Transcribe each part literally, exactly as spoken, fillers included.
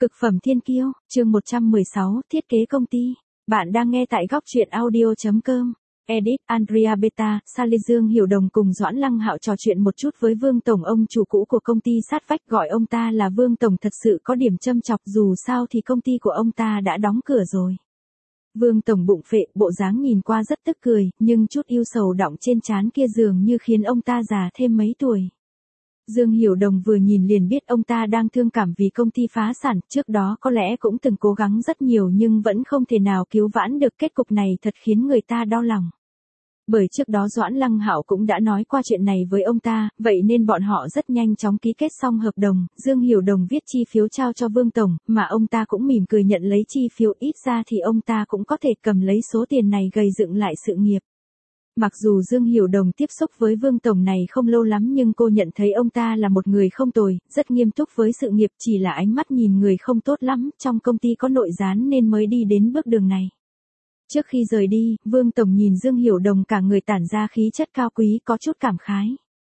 Cực phẩm thiên kiêu, chương một trăm mười sáu, thiết kế công ty. Bạn đang nghe tại góc truyện audio chấm com. Edit, Andrea Beta, Sally Dương Hiểu Đồng cùng Doãn Lăng Hạo trò chuyện một chút với Vương Tổng, ông chủ cũ của công ty sát vách gọi ông ta là Vương Tổng thật sự có điểm châm chọc, dù sao thì công ty của ông ta đã đóng cửa rồi. Vương Tổng bụng phệ, bộ dáng nhìn qua rất tức cười, nhưng chút yêu sầu đọng trên trán kia dường như khiến ông ta già thêm mấy tuổi. Dương Hiểu Đồng vừa nhìn liền biết ông ta đang thương cảm vì công ty phá sản, trước đó có lẽ cũng từng cố gắng rất nhiều nhưng vẫn không thể nào cứu vãn được, kết cục này thật khiến người ta đau lòng. Bởi trước đó Doãn Lăng Hạo cũng đã nói qua chuyện này với ông ta, vậy nên bọn họ rất nhanh chóng ký kết xong hợp đồng, Dương Hiểu Đồng viết chi phiếu trao cho Vương Tổng, mà ông ta cũng mỉm cười nhận lấy chi phiếu, ít ra thì ông ta cũng có thể cầm lấy số tiền này gây dựng lại sự nghiệp. Mặc dù Dương Hiểu Đồng tiếp xúc với Vương Tổng này không lâu lắm nhưng cô nhận thấy ông ta là một người không tồi, rất nghiêm túc với sự nghiệp, chỉ là ánh mắt nhìn người không tốt lắm, trong công ty có nội gián nên mới đi đến bước đường này. Trước khi rời đi, Vương Tổng nhìn Dương Hiểu Đồng cả người tản ra khí chất cao quý, có chút cảm khái.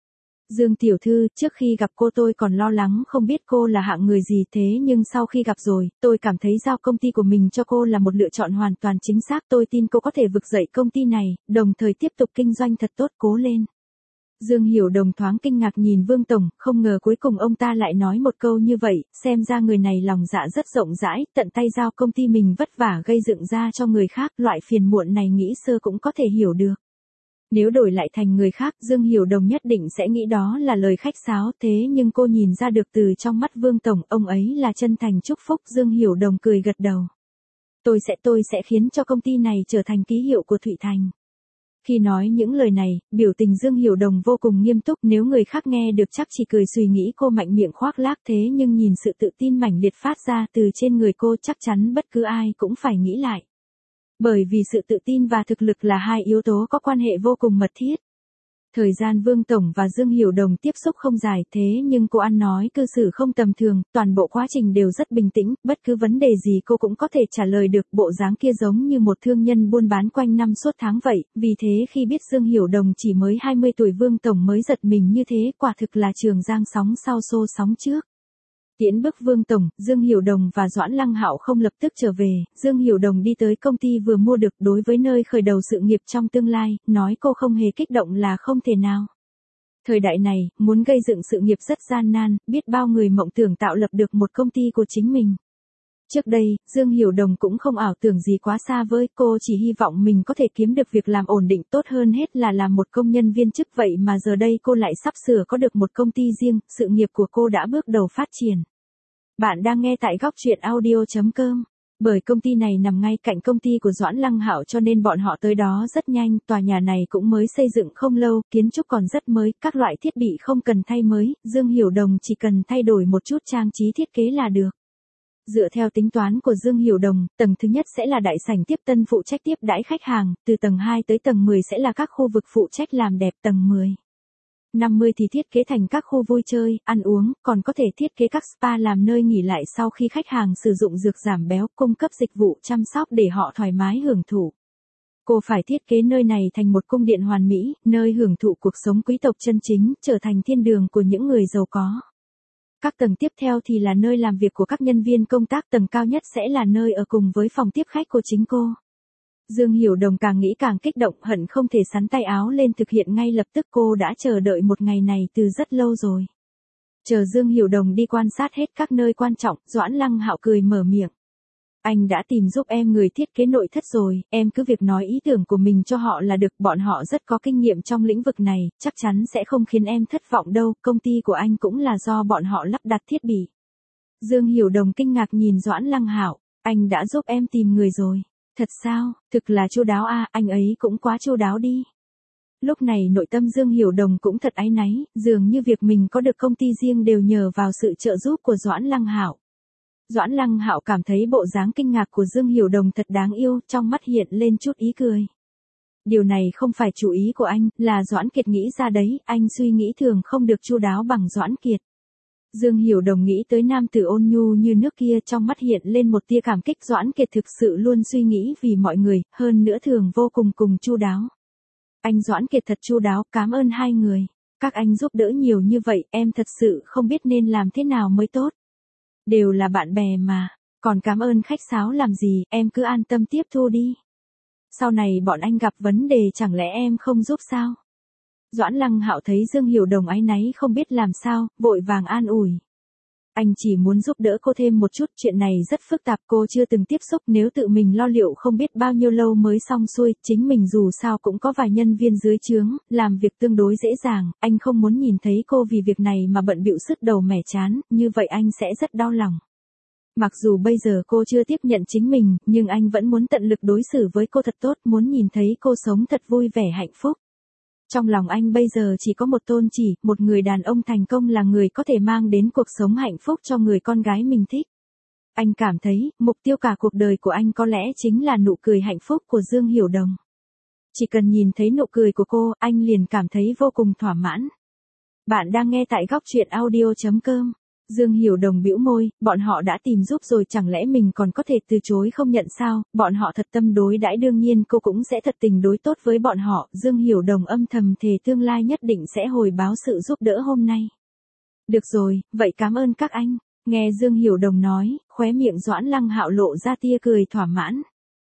Dương tiểu thư, trước khi gặp cô tôi còn lo lắng không biết cô là hạng người gì, thế nhưng sau khi gặp rồi, tôi cảm thấy giao công ty của mình cho cô là một lựa chọn hoàn toàn chính xác, tôi tin cô có thể vực dậy công ty này, đồng thời tiếp tục kinh doanh thật tốt, cố lên. Dương Hiểu Đồng thoáng kinh ngạc nhìn Vương Tổng, không ngờ cuối cùng ông ta lại nói một câu như vậy, xem ra người này lòng dạ rất rộng rãi, tận tay giao công ty mình vất vả gây dựng ra cho người khác, loại phiền muộn này nghĩ sơ cũng có thể hiểu được. Nếu đổi lại thành người khác, Dương Hiểu Đồng nhất định sẽ nghĩ đó là lời khách sáo, thế nhưng cô nhìn ra được từ trong mắt Vương Tổng, ông ấy là chân thành chúc phúc. Dương Hiểu Đồng cười gật đầu. Tôi sẽ tôi sẽ khiến cho công ty này trở thành ký hiệu của Thụy Thành. Khi nói những lời này, biểu tình Dương Hiểu Đồng vô cùng nghiêm túc, nếu người khác nghe được chắc chỉ cười suy nghĩ cô mạnh miệng khoác lác, thế nhưng nhìn sự tự tin mãnh liệt phát ra từ trên người cô chắc chắn bất cứ ai cũng phải nghĩ lại. Bởi vì sự tự tin và thực lực là hai yếu tố có quan hệ vô cùng mật thiết. Thời gian Vương Tổng và Dương Hiểu Đồng tiếp xúc không dài, thế nhưng cô ăn nói cư xử không tầm thường, toàn bộ quá trình đều rất bình tĩnh, bất cứ vấn đề gì cô cũng có thể trả lời được, bộ dáng kia giống như một thương nhân buôn bán quanh năm suốt tháng vậy, vì thế khi biết Dương Hiểu Đồng chỉ mới hai mươi tuổi Vương Tổng mới giật mình như thế, quả thực là Trường Giang sóng sau xô sóng trước. Tiễn bước Vương Tổng, Dương Hiểu Đồng và Doãn Lăng Hạo không lập tức trở về, Dương Hiểu Đồng đi tới công ty vừa mua được, đối với nơi khởi đầu sự nghiệp trong tương lai, nói cô không hề kích động là không thể nào. Thời đại này, muốn gây dựng sự nghiệp rất gian nan, biết bao người mộng tưởng tạo lập được một công ty của chính mình. Trước đây, Dương Hiểu Đồng cũng không ảo tưởng gì quá xa vời, cô chỉ hy vọng mình có thể kiếm được việc làm ổn định, tốt hơn hết là làm một công nhân viên chức, vậy mà giờ đây cô lại sắp sửa có được một công ty riêng, sự nghiệp của cô đã bước đầu phát triển. Bạn đang nghe tại góc truyện audio chấm com. Bởi công ty này nằm ngay cạnh công ty của Doãn Lăng Hạo cho nên bọn họ tới đó rất nhanh, tòa nhà này cũng mới xây dựng không lâu, kiến trúc còn rất mới, các loại thiết bị không cần thay mới, Dương Hiểu Đồng chỉ cần thay đổi một chút trang trí thiết kế là được. Dựa theo tính toán của Dương Hiểu Đồng, tầng thứ nhất sẽ là đại sảnh tiếp tân phụ trách tiếp đãi khách hàng, từ tầng hai tới tầng mười sẽ là các khu vực phụ trách làm đẹp, tầng mười. năm mươi thì thiết kế thành các khu vui chơi, ăn uống, còn có thể thiết kế các spa làm nơi nghỉ lại sau khi khách hàng sử dụng dược giảm béo, cung cấp dịch vụ chăm sóc để họ thoải mái hưởng thụ. Cô phải thiết kế nơi này thành một cung điện hoàn mỹ, nơi hưởng thụ cuộc sống quý tộc chân chính, trở thành thiên đường của những người giàu có. Các tầng tiếp theo thì là nơi làm việc của các nhân viên công tác, tầng cao nhất sẽ là nơi ở cùng với phòng tiếp khách của chính cô. Dương Hiểu Đồng càng nghĩ càng kích động, hận không thể xắn tay áo lên thực hiện ngay lập tức, cô đã chờ đợi một ngày này từ rất lâu rồi. Chờ Dương Hiểu Đồng đi quan sát hết các nơi quan trọng, Doãn Lăng Hạo cười mở miệng. Anh đã tìm giúp em người thiết kế nội thất rồi, em cứ việc nói ý tưởng của mình cho họ là được, bọn họ rất có kinh nghiệm trong lĩnh vực này, chắc chắn sẽ không khiến em thất vọng đâu, công ty của anh cũng là do bọn họ lắp đặt thiết bị. Dương Hiểu Đồng kinh ngạc nhìn Doãn Lăng Hạo, anh đã giúp em tìm người rồi. Thật sao, thực là chu đáo a, à, anh ấy cũng quá chu đáo đi. Lúc này nội tâm Dương Hiểu Đồng cũng thật áy náy, dường như việc mình có được công ty riêng đều nhờ vào sự trợ giúp của Doãn Lăng Hạo. Doãn Lăng Hạo cảm thấy bộ dáng kinh ngạc của Dương Hiểu Đồng thật đáng yêu, trong mắt hiện lên chút ý cười. Điều này không phải chủ ý của anh, là Doãn Kiệt nghĩ ra đấy, anh suy nghĩ thường không được chu đáo bằng Doãn Kiệt. Dương Hiểu Đồng nghĩ tới nam tử ôn nhu như nước kia, trong mắt hiện lên một tia cảm kích, Doãn Kiệt thực sự luôn suy nghĩ vì mọi người, hơn nữa thường vô cùng cùng chu đáo. Anh Doãn Kiệt thật chu đáo, cảm ơn hai người. Các anh giúp đỡ nhiều như vậy, em thật sự không biết nên làm thế nào mới tốt. Đều là bạn bè mà, còn cảm ơn khách sáo làm gì, em cứ an tâm tiếp thu đi. Sau này bọn anh gặp vấn đề chẳng lẽ em không giúp sao? Doãn Lăng Hạo thấy Dương Hiểu Đồng áy náy không biết làm sao, vội vàng an ủi. Anh chỉ muốn giúp đỡ cô thêm một chút, chuyện này rất phức tạp, cô chưa từng tiếp xúc, nếu tự mình lo liệu không biết bao nhiêu lâu mới xong xuôi, chính mình dù sao cũng có vài nhân viên dưới trướng, làm việc tương đối dễ dàng, anh không muốn nhìn thấy cô vì việc này mà bận bịu sứt đầu mẻ chán, như vậy anh sẽ rất đau lòng. Mặc dù bây giờ cô chưa tiếp nhận chính mình, nhưng anh vẫn muốn tận lực đối xử với cô thật tốt, muốn nhìn thấy cô sống thật vui vẻ hạnh phúc. Trong lòng anh bây giờ chỉ có một tôn chỉ, một người đàn ông thành công là người có thể mang đến cuộc sống hạnh phúc cho người con gái mình thích. Anh cảm thấy, mục tiêu cả cuộc đời của anh có lẽ chính là nụ cười hạnh phúc của Dương Hiểu Đồng. Chỉ cần nhìn thấy nụ cười của cô, anh liền cảm thấy vô cùng thỏa mãn. Bạn đang nghe tại góc truyện audio chấm com. Dương Hiểu Đồng bĩu môi, bọn họ đã tìm giúp rồi chẳng lẽ mình còn có thể từ chối không nhận sao, bọn họ thật tâm đối đãi đương nhiên cô cũng sẽ thật tình đối tốt với bọn họ, Dương Hiểu Đồng âm thầm thề tương lai nhất định sẽ hồi báo sự giúp đỡ hôm nay. Được rồi, vậy cảm ơn các anh, nghe Dương Hiểu Đồng nói, khóe miệng Doãn Lăng Hạo lộ ra tia cười thỏa mãn.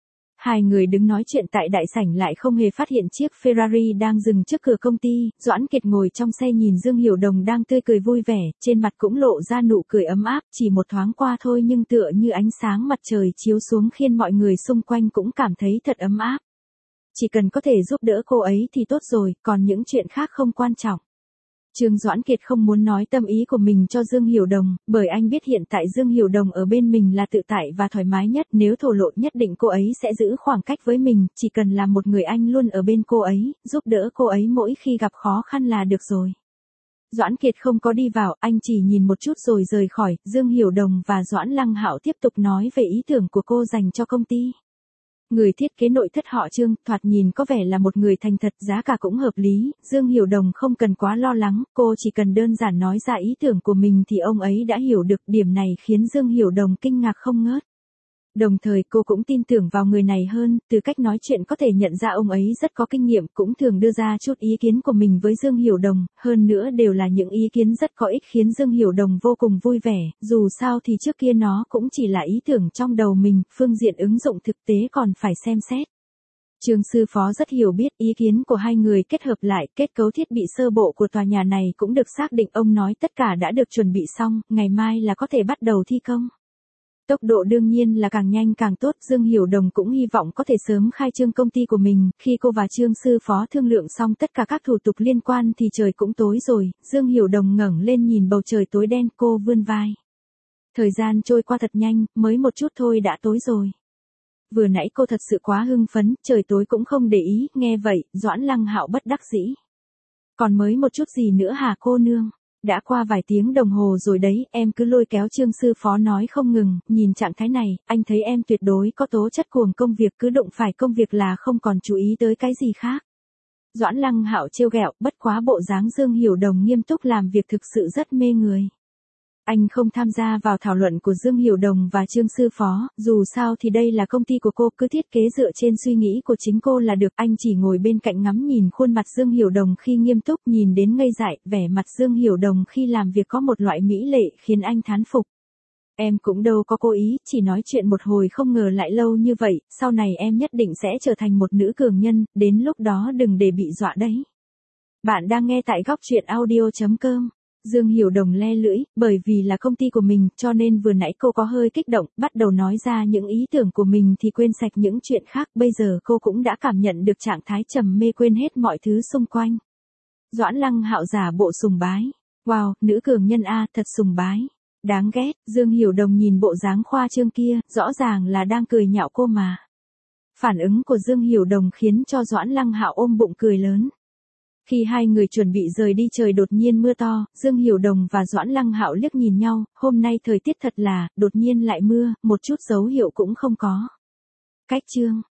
Hai người đứng nói chuyện tại đại sảnh lại không hề phát hiện chiếc Ferrari đang dừng trước cửa công ty, Doãn Kiệt ngồi trong xe nhìn Dương Hiểu Đồng đang tươi cười vui vẻ, trên mặt cũng lộ ra nụ cười ấm áp, chỉ một thoáng qua thôi nhưng tựa như ánh sáng mặt trời chiếu xuống khiến mọi người xung quanh cũng cảm thấy thật ấm áp. Chỉ cần có thể giúp đỡ cô ấy thì tốt rồi, còn những chuyện khác không quan trọng. Trương Doãn Kiệt không muốn nói tâm ý của mình cho Dương Hiểu Đồng, bởi anh biết hiện tại Dương Hiểu Đồng ở bên mình là tự tại và thoải mái nhất, nếu thổ lộ nhất định cô ấy sẽ giữ khoảng cách với mình, chỉ cần là một người anh luôn ở bên cô ấy, giúp đỡ cô ấy mỗi khi gặp khó khăn là được rồi. Doãn Kiệt không có đi vào, anh chỉ nhìn một chút rồi rời khỏi, Dương Hiểu Đồng và Doãn Lăng Hạo tiếp tục nói về ý tưởng của cô dành cho công ty. Người thiết kế nội thất họ Trương, thoạt nhìn có vẻ là một người thành thật, giá cả cũng hợp lý, Dương Hiểu Đồng không cần quá lo lắng, cô chỉ cần đơn giản nói ra ý tưởng của mình thì ông ấy đã hiểu được, điểm này khiến Dương Hiểu Đồng kinh ngạc không ngớt. Đồng thời cô cũng tin tưởng vào người này hơn, từ cách nói chuyện có thể nhận ra ông ấy rất có kinh nghiệm, cũng thường đưa ra chút ý kiến của mình với Dương Hiểu Đồng, hơn nữa đều là những ý kiến rất có ích khiến Dương Hiểu Đồng vô cùng vui vẻ, dù sao thì trước kia nó cũng chỉ là ý tưởng trong đầu mình, phương diện ứng dụng thực tế còn phải xem xét. Trương sư phó rất hiểu biết ý kiến của hai người kết hợp lại, kết cấu thiết bị sơ bộ của tòa nhà này cũng được xác định, ông nói tất cả đã được chuẩn bị xong, ngày mai là có thể bắt đầu thi công. Tốc độ đương nhiên là càng nhanh càng tốt, Dương Hiểu Đồng cũng hy vọng có thể sớm khai trương công ty của mình, khi cô và Trương sư phó thương lượng xong tất cả các thủ tục liên quan thì trời cũng tối rồi, Dương Hiểu Đồng ngẩng lên nhìn bầu trời tối đen, cô vươn vai. Thời gian trôi qua thật nhanh, mới một chút thôi đã tối rồi. Vừa nãy cô thật sự quá hưng phấn, trời tối cũng không để ý, nghe vậy, Doãn Lăng Hạo bất đắc dĩ. Còn mới một chút gì nữa hả cô nương? Đã qua vài tiếng đồng hồ rồi đấy, em cứ lôi kéo Trương sư phó nói không ngừng, nhìn trạng thái này, anh thấy em tuyệt đối có tố chất cuồng công việc, cứ đụng phải công việc là không còn chú ý tới cái gì khác. Doãn Lăng Hạo trêu ghẹo, bất quá bộ dáng Dương Hiểu Đồng nghiêm túc làm việc thực sự rất mê người. Anh không tham gia vào thảo luận của Dương Hiểu Đồng và Trương sư phó, dù sao thì đây là công ty của cô, cứ thiết kế dựa trên suy nghĩ của chính cô là được, anh chỉ ngồi bên cạnh ngắm nhìn khuôn mặt Dương Hiểu Đồng khi nghiêm túc, nhìn đến ngây dại, vẻ mặt Dương Hiểu Đồng khi làm việc có một loại mỹ lệ khiến anh thán phục. Em cũng đâu có cố ý, chỉ nói chuyện một hồi không ngờ lại lâu như vậy, sau này em nhất định sẽ trở thành một nữ cường nhân, đến lúc đó đừng để bị dọa đấy. Bạn đang nghe tại góc truyện audio chấm com. Dương Hiểu Đồng le lưỡi, bởi vì là công ty của mình, cho nên vừa nãy cô có hơi kích động, bắt đầu nói ra những ý tưởng của mình thì quên sạch những chuyện khác, bây giờ cô cũng đã cảm nhận được trạng thái trầm mê, quên hết mọi thứ xung quanh. Doãn Lăng Hạo giả bộ sùng bái. Wow, nữ cường nhân a, thật sùng bái. Đáng ghét, Dương Hiểu Đồng nhìn bộ dáng khoa trương kia, rõ ràng là đang cười nhạo cô mà. Phản ứng của Dương Hiểu Đồng khiến cho Doãn Lăng Hạo ôm bụng cười lớn. Khi hai người chuẩn bị rời đi trời đột nhiên mưa to, Dương Hiểu Đồng và Doãn Lăng Hạo liếc nhìn nhau, hôm nay thời tiết thật là, đột nhiên lại mưa, một chút dấu hiệu cũng không có. Cách chương